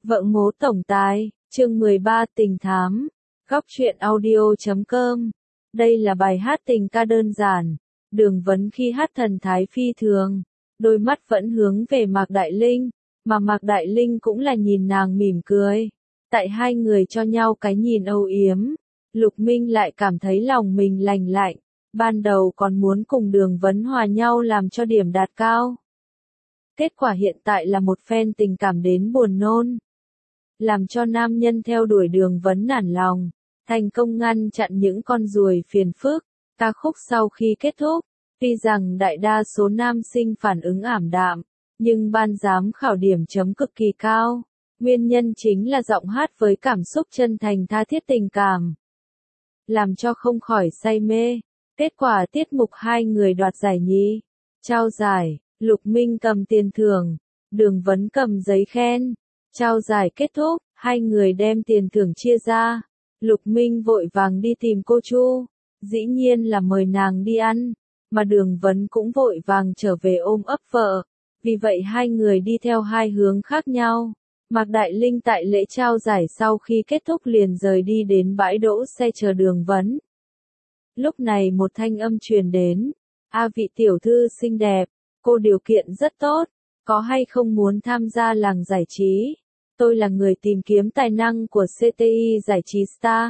Vợ ngố tổng tài, chương 13 tình thám, góc truyện audio.com. Đây là bài hát tình ca đơn giản, Đường Vấn khi hát thần thái phi thường, đôi mắt vẫn hướng về Mạc Đại Linh, mà Mạc Đại Linh cũng là nhìn nàng mỉm cười. Tại hai người cho nhau cái nhìn âu yếm, Lục Minh lại cảm thấy lòng mình lành lạnh, ban đầu còn muốn cùng Đường Vấn hòa nhau làm cho điểm đạt cao. Kết quả hiện tại là một phen tình cảm đến buồn nôn. Làm cho nam nhân theo đuổi Đường Vấn nản lòng, thành công ngăn chặn những con ruồi phiền phức. Ca khúc sau khi kết thúc, tuy rằng đại đa số nam sinh phản ứng ảm đạm, nhưng ban giám khảo điểm chấm cực kỳ cao. Nguyên nhân chính là giọng hát với cảm xúc chân thành tha thiết tình cảm, làm cho không khỏi say mê. Kết quả tiết mục hai người đoạt giải nhì. Trao giải, Lục Minh cầm tiền thưởng, Đường Vấn cầm giấy khen. Trao giải kết thúc, hai người đem tiền thưởng chia ra. Lục Minh vội vàng đi tìm cô Chu, dĩ nhiên là mời nàng đi ăn, mà Đường Vấn cũng vội vàng trở về ôm ấp vợ. Vì vậy hai người đi theo hai hướng khác nhau. Mạc Đại Linh tại lễ trao giải sau khi kết thúc liền rời đi đến bãi đỗ xe chờ Đường Vấn. Lúc này một thanh âm truyền đến, "A vị tiểu thư xinh đẹp, cô điều kiện rất tốt, có hay không muốn tham gia làng giải trí? Tôi là người tìm kiếm tài năng của CTI Giải trí Star.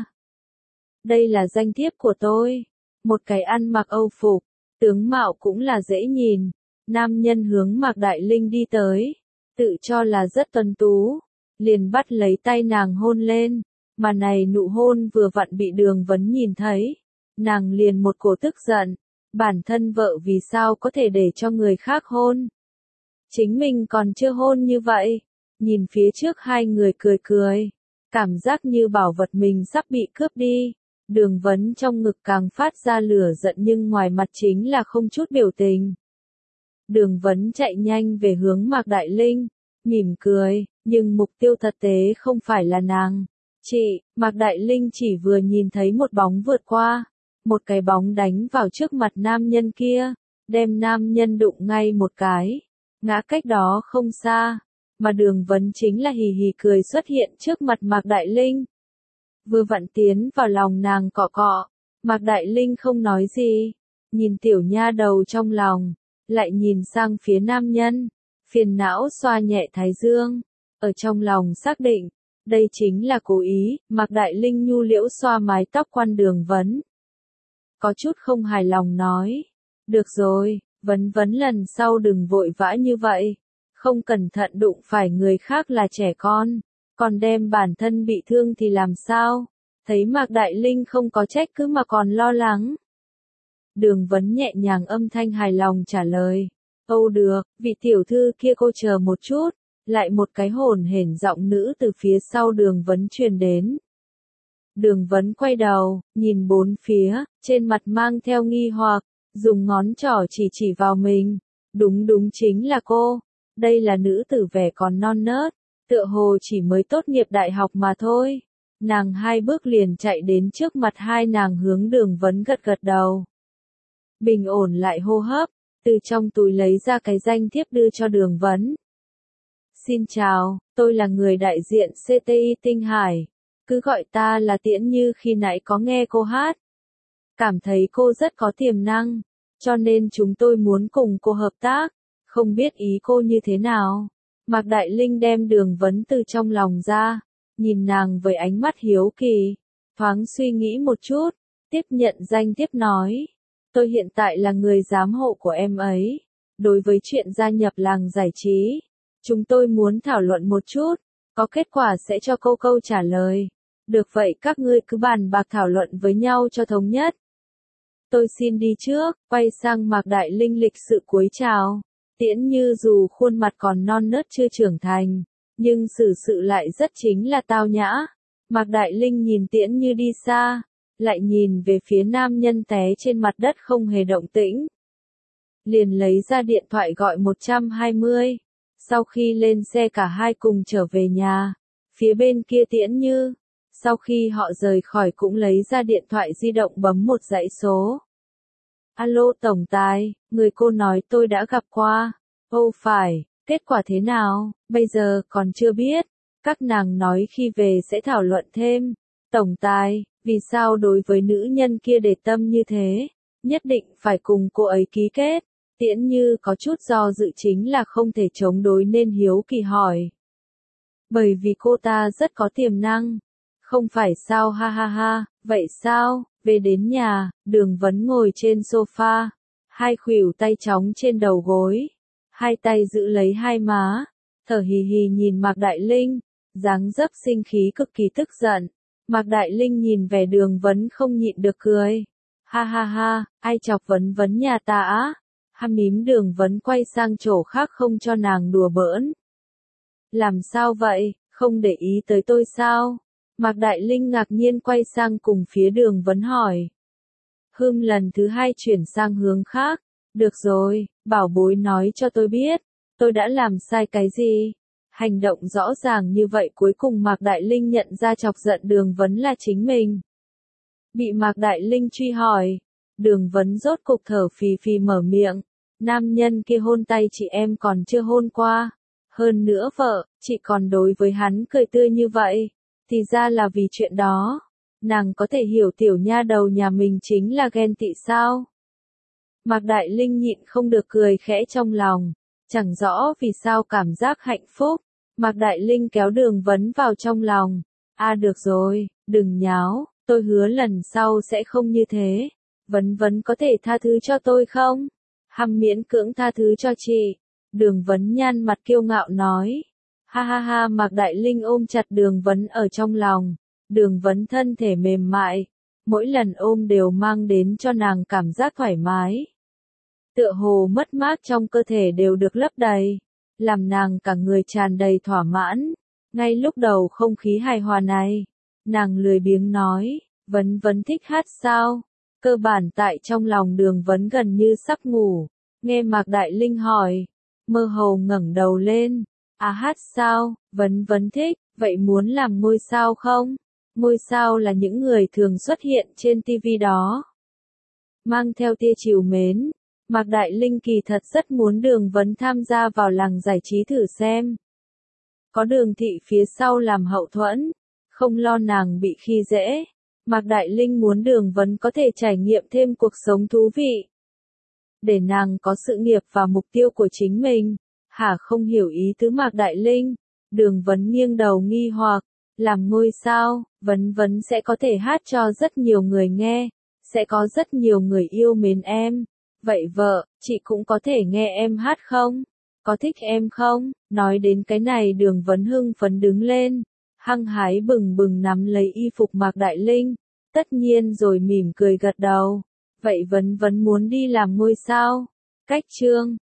Đây là danh thiếp của tôi." Một cái ăn mặc Âu phục, tướng mạo cũng là dễ nhìn, nam nhân hướng Mạc Đại Linh đi tới, tự cho là rất tuấn tú, liền bắt lấy tay nàng hôn lên, mà này nụ hôn vừa vặn bị Đường Vấn nhìn thấy, nàng liền một cổ tức giận, bản thân vợ vì sao có thể để cho người khác hôn. Chính mình còn chưa hôn như vậy, nhìn phía trước hai người cười cười, cảm giác như bảo vật mình sắp bị cướp đi. Đường Vấn trong ngực càng phát ra lửa giận nhưng ngoài mặt chính là không chút biểu tình. Đường Vấn chạy nhanh về hướng Mạc Đại Linh, mỉm cười, nhưng mục tiêu thật tế không phải là nàng. "Chị," Mạc Đại Linh chỉ vừa nhìn thấy một bóng vượt qua, một cái bóng đánh vào trước mặt nam nhân kia, đem nam nhân đụng ngay một cái, ngã cách đó không xa, mà Đường Vấn chính là hì hì cười xuất hiện trước mặt Mạc Đại Linh. Vừa vặn tiến vào lòng nàng cọ cọ, Mạc Đại Linh không nói gì, nhìn tiểu nha đầu trong lòng, lại nhìn sang phía nam nhân, phiền não xoa nhẹ thái dương, ở trong lòng xác định, đây chính là cố ý. Mạc Đại Linh nhu liễu xoa mái tóc quan Đường Vấn. Có chút không hài lòng nói, "Được rồi, Vấn Vấn lần sau đừng vội vã như vậy, không cẩn thận đụng phải người khác là trẻ con, còn đem bản thân bị thương thì làm sao?" Thấy Mạc Đại Linh không có trách cứ mà còn lo lắng, Đường Vấn nhẹ nhàng âm thanh hài lòng trả lời, "Âu được, vị tiểu thư kia cô chờ một chút." Lại một cái hồn hển giọng nữ từ phía sau Đường Vấn truyền đến. Đường Vấn quay đầu, nhìn bốn phía, trên mặt mang theo nghi hoặc, dùng ngón trỏ chỉ vào mình. Đúng chính là cô. Đây là nữ tử vẻ còn non nớt, tựa hồ chỉ mới tốt nghiệp đại học mà thôi. Nàng hai bước liền chạy đến trước mặt hai nàng hướng Đường Vấn gật đầu. Bình ổn lại hô hấp, từ trong túi lấy ra cái danh thiếp đưa cho Đường Vấn. "Xin chào, tôi là người đại diện CTI Tinh Hải. Cứ gọi ta là Tiễn Như, khi nãy có nghe cô hát. Cảm thấy cô rất có tiềm năng, cho nên chúng tôi muốn cùng cô hợp tác, không biết ý cô như thế nào?" Mạc Đại Linh đem Đường Vấn từ trong lòng ra, nhìn nàng với ánh mắt hiếu kỳ, thoáng suy nghĩ một chút, tiếp nhận danh thiếp nói, "Tôi hiện tại là người giám hộ của em ấy. Đối với chuyện gia nhập làng giải trí, chúng tôi muốn thảo luận một chút, có kết quả sẽ cho cô câu trả lời. Được vậy các ngươi cứ bàn bạc thảo luận với nhau cho thống nhất. Tôi xin đi trước." Quay sang Mạc Đại Linh lịch sự cúi chào. Tiễn Như dù khuôn mặt còn non nớt chưa trưởng thành, nhưng xử sự lại rất chính là tao nhã. Mạc Đại Linh nhìn Tiễn Như đi xa, lại nhìn về phía nam nhân té trên mặt đất không hề động tĩnh. Liền lấy ra điện thoại gọi 120. Sau khi lên xe cả hai cùng trở về nhà. Phía bên kia Tiễn Như, sau khi họ rời khỏi cũng lấy ra điện thoại di động bấm một dãy số. "Alo tổng tài, người cô nói tôi đã gặp qua." "Ồ phải, kết quả thế nào?" "Bây giờ còn chưa biết, Các nàng nói khi về sẽ thảo luận thêm. Tổng tài, vì sao đối với nữ nhân kia để tâm như thế? Nhất định phải cùng cô ấy ký kết. Tiễn Như có chút do dự chính là không thể chống đối nên hiếu kỳ hỏi. Bởi vì cô ta rất có tiềm năng. Không phải sao ha ha ha, vậy sao? Về đến nhà, Đường Vấn ngồi trên sofa, hai khuỷu tay trống trên đầu gối, hai tay giữ lấy hai má, thở hì hì nhìn Mạc Đại Linh, dáng dấp sinh khí cực kỳ tức giận. Mạc Đại Linh nhìn vẻ Đường Vấn không nhịn được cười. Ha ha ha, ai chọc Vấn Vấn nhà ta á? Ha mím. Đường Vấn quay sang chỗ khác không cho nàng đùa bỡn. Làm sao vậy, không để ý tới tôi sao? Mạc Đại Linh ngạc nhiên quay sang cùng phía Đường Vấn hỏi. Lần thứ hai chuyển sang hướng khác. Được rồi, bảo bối nói cho tôi biết, tôi đã làm sai cái gì? Hành động rõ ràng như vậy cuối cùng Mạc Đại Linh nhận ra chọc giận Đường Vấn là chính mình. Bị Mạc Đại Linh truy hỏi, Đường Vấn rốt cục thở phì phì mở miệng. Nam nhân kia hôn tay chị em còn chưa hôn qua. Hơn nữa vợ, chị còn đối với hắn cười tươi như vậy. Thì ra là vì chuyện đó. Nàng có thể hiểu tiểu nha đầu nhà mình chính là ghen tị sao? Mạc Đại Linh nhịn không được cười khẽ trong lòng. Chẳng rõ vì sao cảm giác hạnh phúc. Mạc Đại Linh kéo Đường Vấn vào trong lòng. Được rồi, đừng nháo, tôi hứa lần sau sẽ không như thế. Vấn Vấn có thể tha thứ cho tôi không? Miễn cưỡng tha thứ cho chị. Đường Vấn nhăn mặt kiêu ngạo nói. Ha ha ha. Mạc Đại Linh ôm chặt Đường Vấn ở trong lòng. Đường Vấn thân thể mềm mại. Mỗi lần ôm đều mang đến cho nàng cảm giác thoải mái. Tựa hồ mất mát trong cơ thể đều được lấp đầy. Làm nàng cả người tràn đầy thỏa mãn. Ngay lúc đầu không khí hài hòa này, nàng lười biếng nói. Vấn Vấn thích hát sao? Cơ bản tại trong lòng Đường Vấn gần như sắp ngủ. Nghe Mạc Đại Linh hỏi, mơ hồ ngẩng đầu lên. Hát sao? Vấn Vấn thích, vậy muốn làm ngôi sao không? Ngôi sao là những người thường xuất hiện trên TV đó. Mang theo tia trìu mến, Mạc Đại Linh kỳ thật rất muốn Đường Vấn tham gia vào làng giải trí thử xem. Có Đường Thị phía sau làm hậu thuẫn, không lo nàng bị khi dễ. Mạc Đại Linh muốn Đường Vấn có thể trải nghiệm thêm cuộc sống thú vị. Để nàng có sự nghiệp và mục tiêu của chính mình. Không hiểu ý tứ Mạc Đại Linh. Đường Vấn nghiêng đầu nghi hoặc. Làm ngôi sao, Vấn Vấn sẽ có thể hát cho rất nhiều người nghe. Sẽ có rất nhiều người yêu mến em. Vậy vợ, chị cũng có thể nghe em hát không? Có thích em không? Nói đến cái này Đường Vấn hưng phấn đứng lên. Hăng hái bừng bừng nắm lấy y phục Mạc Đại Linh. Tất nhiên rồi mỉm cười gật đầu. Vậy Vấn Vấn muốn đi làm ngôi sao? Cách chương